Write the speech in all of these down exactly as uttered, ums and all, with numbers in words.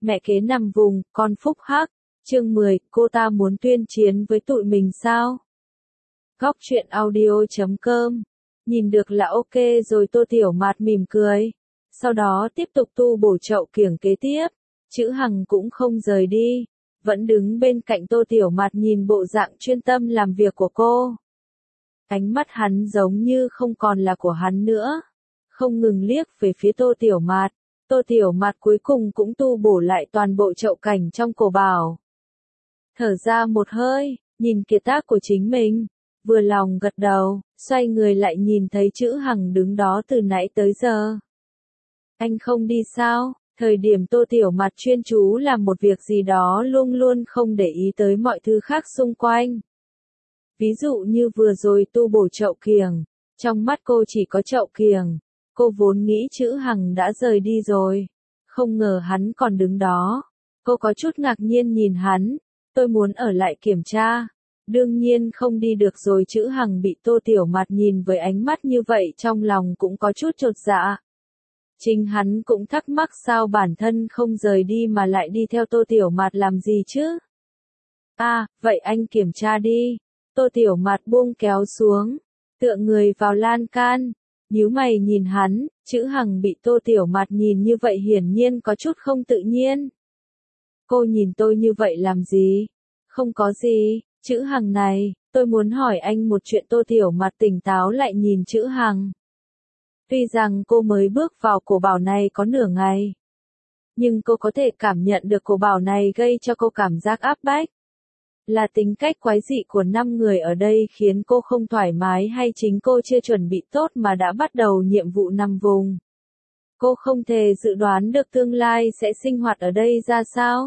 Mẹ kế nằm vùng, con phúc hắc. Chương mười, cô ta muốn tuyên chiến với tụi mình sao? Góc truyện audio chấm com. Nhìn được là ok rồi Tô Tiểu Mạt mỉm cười. Sau đó tiếp tục tu bổ chậu kiểng kế tiếp. Chữ Hằng cũng không rời đi. Vẫn đứng bên cạnh Tô Tiểu Mạt nhìn bộ dạng chuyên tâm làm việc của cô. Ánh mắt hắn giống như không còn là của hắn nữa. Không ngừng liếc về phía Tô Tiểu Mạt. Tô Tiểu Mạt cuối cùng cũng tu bổ lại toàn bộ chậu cảnh trong cổ bảo. Thở ra một hơi, nhìn kiệt tác của chính mình. Vừa lòng gật đầu, xoay người lại nhìn thấy chữ Hằng đứng đó từ nãy tới giờ. Anh không đi sao? Thời điểm Tô Tiểu Mạt chuyên chú làm một việc gì đó luôn luôn không để ý tới mọi thứ khác xung quanh. Ví dụ như vừa rồi tu bổ chậu kiểng, trong mắt cô chỉ có chậu kiểng. Cô vốn nghĩ chữ Hằng đã rời đi rồi, không ngờ hắn còn đứng đó. Cô có chút ngạc nhiên nhìn hắn, tôi muốn ở lại kiểm tra. Đương nhiên không đi được rồi. Chữ Hằng bị Tô Tiểu Mạt nhìn với ánh mắt như vậy trong lòng cũng có chút chột dạ. Chính hắn cũng thắc mắc sao bản thân không rời đi mà lại đi theo Tô Tiểu Mạt làm gì chứ? À, vậy anh kiểm tra đi. Tô Tiểu Mạt buông kéo xuống, tựa người vào lan can, nhíu mày nhìn hắn. Chữ Hằng bị Tô Tiểu Mạt nhìn như vậy hiển nhiên có chút không tự nhiên. Cô nhìn tôi như vậy làm gì? Không có gì, chữ Hằng này, tôi muốn hỏi anh một chuyện. Tô Tiểu Mạt tỉnh táo lại nhìn chữ Hằng. Tuy rằng cô mới bước vào cổ bảo này có nửa ngày, nhưng cô có thể cảm nhận được cổ bảo này gây cho cô cảm giác áp bách. Là tính cách quái dị của năm người ở đây khiến cô không thoải mái, hay chính cô chưa chuẩn bị tốt mà đã bắt đầu nhiệm vụ nằm vùng? Cô không thể dự đoán được tương lai sẽ sinh hoạt ở đây ra sao.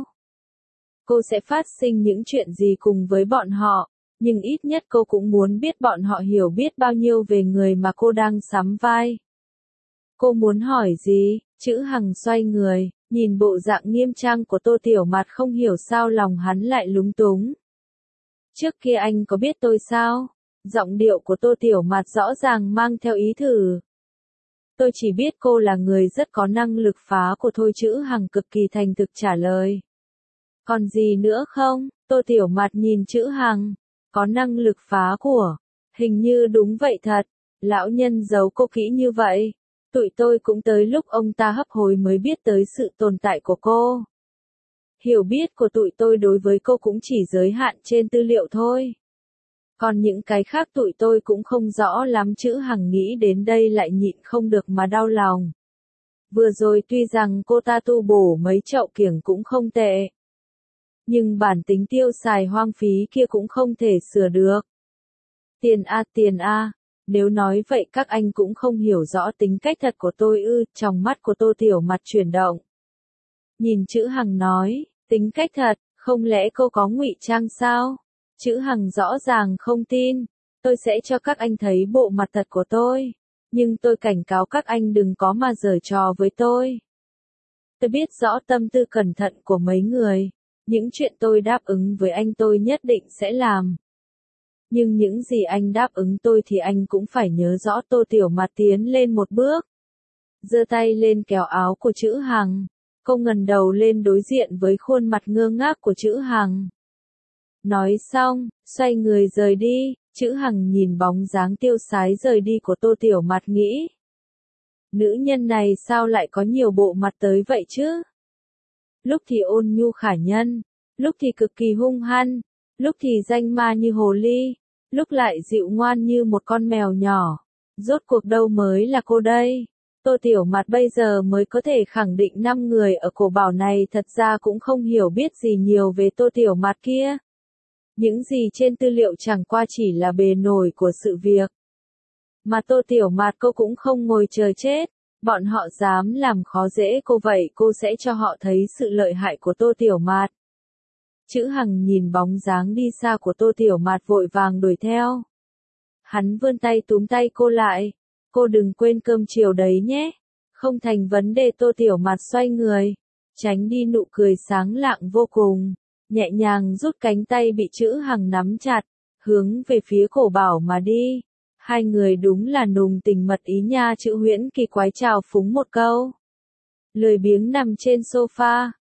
Cô sẽ phát sinh những chuyện gì cùng với bọn họ, nhưng ít nhất cô cũng muốn biết bọn họ hiểu biết bao nhiêu về người mà cô đang sắm vai. Cô muốn hỏi gì? Chữ Hằng xoay người, nhìn bộ dạng nghiêm trang của Tô Tiểu Mạt không hiểu sao lòng hắn lại lúng túng. Trước kia anh có biết tôi sao? Giọng điệu của Tô Tiểu Mạt rõ ràng mang theo ý thử. Tôi chỉ biết cô là người rất có năng lực phá của thôi. Chữ Hằng cực kỳ thành thực trả lời. Còn gì nữa không? Tô Tiểu Mạt nhìn chữ Hằng. Có năng lực phá của. Hình như đúng vậy thật. Lão nhân giấu cô kỹ như vậy. Tụi tôi cũng tới lúc ông ta hấp hối mới biết tới sự tồn tại của cô. Hiểu biết của tụi tôi đối với cô cũng chỉ giới hạn trên tư liệu thôi. Còn những cái khác tụi tôi cũng không rõ lắm. Chữ Hằng nghĩ đến đây lại nhịn không được mà đau lòng. Vừa rồi tuy rằng cô ta tu bổ mấy chậu kiểng cũng không tệ, nhưng bản tính tiêu xài hoang phí kia cũng không thể sửa được. Tiền a tiền a, nếu nói vậy các anh cũng không hiểu rõ tính cách thật của tôi ư? Trong mắt của Tô Tiểu Mạt chuyển động. Nhìn chữ Hằng nói, tính cách thật, không lẽ cô có ngụy trang sao? Chữ Hằng rõ ràng không tin. Tôi sẽ cho các anh thấy bộ mặt thật của tôi. Nhưng tôi cảnh cáo các anh đừng có mà giở trò với tôi. Tôi biết rõ tâm tư cẩn thận của mấy người. Những chuyện tôi đáp ứng với anh tôi nhất định sẽ làm. Nhưng những gì anh đáp ứng tôi thì anh cũng phải nhớ rõ. Tô Tiểu Mạt tiến lên một bước, giơ tay lên kéo áo của chữ Hằng. Cô ngẩng đầu lên đối diện với khuôn mặt ngơ ngác của chữ Hằng. Nói xong, xoay người rời đi. Chữ Hằng nhìn bóng dáng tiêu sái rời đi của Tô Tiểu Mạt nghĩ. Nữ nhân này sao lại có nhiều bộ mặt tới vậy chứ? Lúc thì ôn nhu khả nhân, lúc thì cực kỳ hung hăng, lúc thì danh ma như hồ ly, lúc lại dịu ngoan như một con mèo nhỏ. Rốt cuộc đâu mới là cô đây? Tô Tiểu Mạt bây giờ mới có thể khẳng định năm người ở cổ bảo này thật ra cũng không hiểu biết gì nhiều về Tô Tiểu Mạt kia. Những gì trên tư liệu chẳng qua chỉ là bề nổi của sự việc. Mà Tô Tiểu Mạt cô cũng không ngồi chờ chết. Bọn họ dám làm khó dễ cô vậy cô sẽ cho họ thấy sự lợi hại của Tô Tiểu Mạt. Chữ Hằng nhìn bóng dáng đi xa của Tô Tiểu Mạt vội vàng đuổi theo. Hắn vươn tay túm tay cô lại. Cô đừng quên cơm chiều đấy nhé. Không thành vấn đề. Tô Tiểu Mạt xoay người, tránh đi nụ cười sáng lạng vô cùng. Nhẹ nhàng rút cánh tay bị chữ Hằng nắm chặt, hướng về phía cổ bảo mà đi. Hai người đúng là nùng tình mật ý nha. Chữ Huyễn kỳ quái chào phúng một câu, lười biếng nằm trên sofa.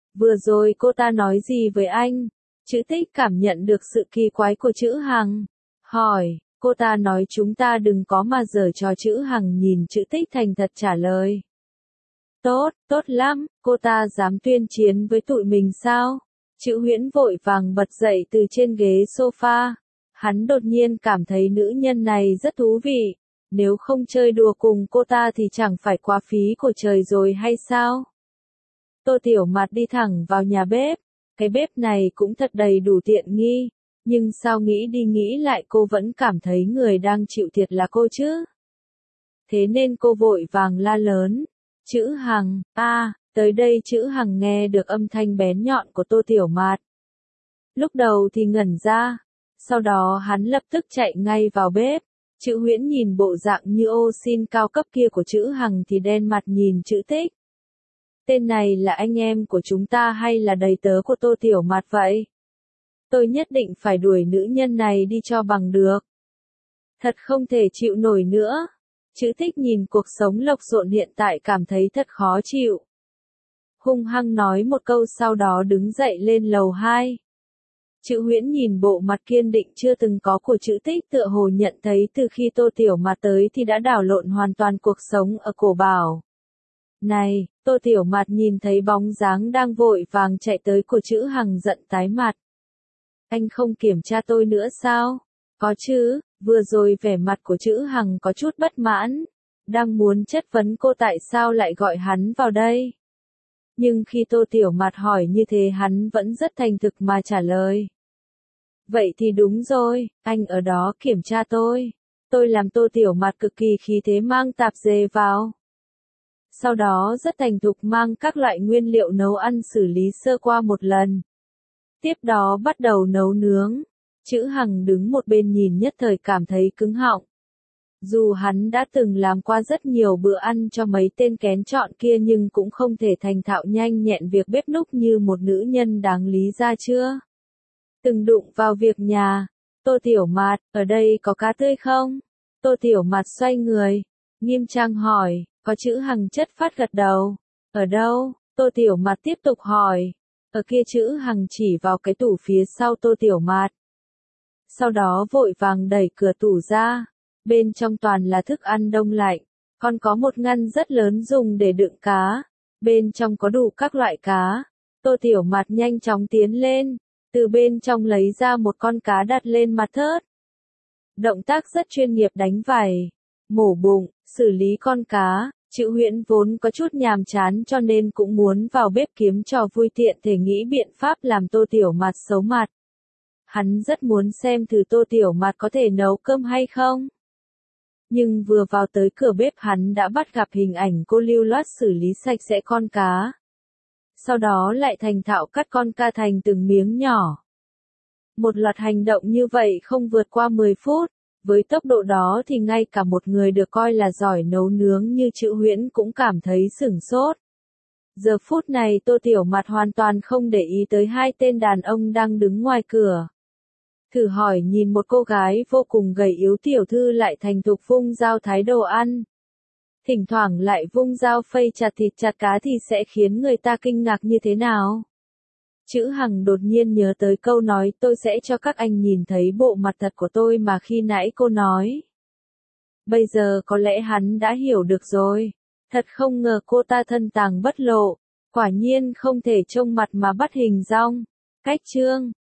vừa rồi cô ta nói gì với anh? Chữ Tích cảm nhận được sự kỳ quái của chữ Hằng. Hỏi, cô ta nói chúng ta đừng có mà giở trò. Chữ Hằng nhìn chữ Tích thành thật trả lời. Tốt, tốt lắm, cô ta dám tuyên chiến với tụi mình sao? Chữ Huyễn vội vàng bật dậy từ trên ghế sofa. Hắn đột nhiên cảm thấy nữ nhân này rất thú vị. Nếu không chơi đùa cùng cô ta thì chẳng phải quá phí của trời rồi hay sao? Tô Tiểu Mạt đi thẳng vào nhà bếp. Cái bếp này cũng thật đầy đủ tiện nghi. Nhưng sao nghĩ đi nghĩ lại cô vẫn cảm thấy người đang chịu thiệt là cô chứ? Thế nên cô vội vàng la lớn. Chữ Hằng, a, à, tới đây chữ Hằng nghe được âm thanh bén nhọn của Tô Tiểu Mạt. Lúc đầu thì ngẩn ra. Sau đó hắn lập tức chạy ngay vào bếp. Chữ Huyễn nhìn bộ dạng như ô xin cao cấp kia của chữ Hằng thì đen mặt nhìn chữ Tích. Tên này là anh em của chúng ta hay là đầy tớ của Tô Tiểu Mạt vậy? Tôi nhất định phải đuổi nữ nhân này đi cho bằng được. Thật không thể chịu nổi nữa. Chữ Tích nhìn cuộc sống lộn xộn hiện tại cảm thấy thật khó chịu. Hung hăng nói một câu sau đó đứng dậy lên lầu hai. Chữ Huyễn nhìn bộ mặt kiên định chưa từng có của chữ Tích tựa hồ nhận thấy từ khi Tô Tiểu Mạt tới thì đã đảo lộn hoàn toàn cuộc sống ở Cổ Bảo. Này, Tô Tiểu Mạt nhìn thấy bóng dáng đang vội vàng chạy tới của chữ Hằng giận tái mặt. Anh không kiểm tra tôi nữa sao? Có chứ, vừa rồi vẻ mặt của chữ Hằng có chút bất mãn. Đang muốn chất vấn cô tại sao lại gọi hắn vào đây. Nhưng khi Tô Tiểu Mạt hỏi như thế hắn vẫn rất thành thực mà trả lời. Vậy thì đúng rồi, anh ở đó kiểm tra tôi. Tôi làm Tô Tiểu Mạt cực kỳ khí thế mang tạp dề vào. Sau đó rất thành thục mang các loại nguyên liệu nấu ăn xử lý sơ qua một lần. Tiếp đó bắt đầu nấu nướng. Chữ Hằng đứng một bên nhìn nhất thời cảm thấy cứng họng. Dù hắn đã từng làm qua rất nhiều bữa ăn cho mấy tên kén chọn kia nhưng cũng không thể thành thạo nhanh nhẹn việc bếp núc như một nữ nhân đáng lý ra chưa. Từng đụng vào việc nhà. Tô Tiểu Mạt, ở đây có cá tươi không? Tô Tiểu Mạt xoay người. Nghiêm trang hỏi, có chữ Hằng chất phát gật đầu. Ở đâu? Tô Tiểu Mạt tiếp tục hỏi. Ở kia chữ Hằng chỉ vào cái tủ phía sau Tô Tiểu Mạt. Sau đó vội vàng đẩy cửa tủ ra. Bên trong toàn là thức ăn đông lạnh. Còn có một ngăn rất lớn dùng để đựng cá. Bên trong có đủ các loại cá. Tô Tiểu Mạt nhanh chóng tiến lên. Từ bên trong lấy ra một con cá đặt lên mặt thớt. Động tác rất chuyên nghiệp đánh vảy. Mổ bụng, xử lý con cá. Chữ Huyễn vốn có chút nhàm chán cho nên cũng muốn vào bếp kiếm trò vui tiện thể nghĩ biện pháp làm Tô Tiểu Mạt xấu mặt. Hắn rất muốn xem thử Tô Tiểu Mạt có thể nấu cơm hay không. Nhưng vừa vào tới cửa bếp hắn đã bắt gặp hình ảnh cô lưu loát xử lý sạch sẽ con cá. Sau đó lại thành thạo cắt con cá thành từng miếng nhỏ. Một loạt hành động như vậy không vượt qua mười phút. Với tốc độ đó thì ngay cả một người được coi là giỏi nấu nướng như chữ Huyễn cũng cảm thấy sửng sốt. Giờ phút này Tô Tiểu Mạt hoàn toàn không để ý tới hai tên đàn ông đang đứng ngoài cửa. Thử hỏi nhìn một cô gái vô cùng gầy yếu tiểu thư lại thành thục vung dao thái đồ ăn. Thỉnh thoảng lại vung dao phây chặt thịt chặt cá thì sẽ khiến người ta kinh ngạc như thế nào? Chữ Hằng đột nhiên nhớ tới câu nói tôi sẽ cho các anh nhìn thấy bộ mặt thật của tôi mà khi nãy cô nói. Bây giờ có lẽ hắn đã hiểu được rồi. Thật không ngờ cô ta thân tàng bất lộ. Quả nhiên không thể trông mặt mà bắt hình dong. Cách chương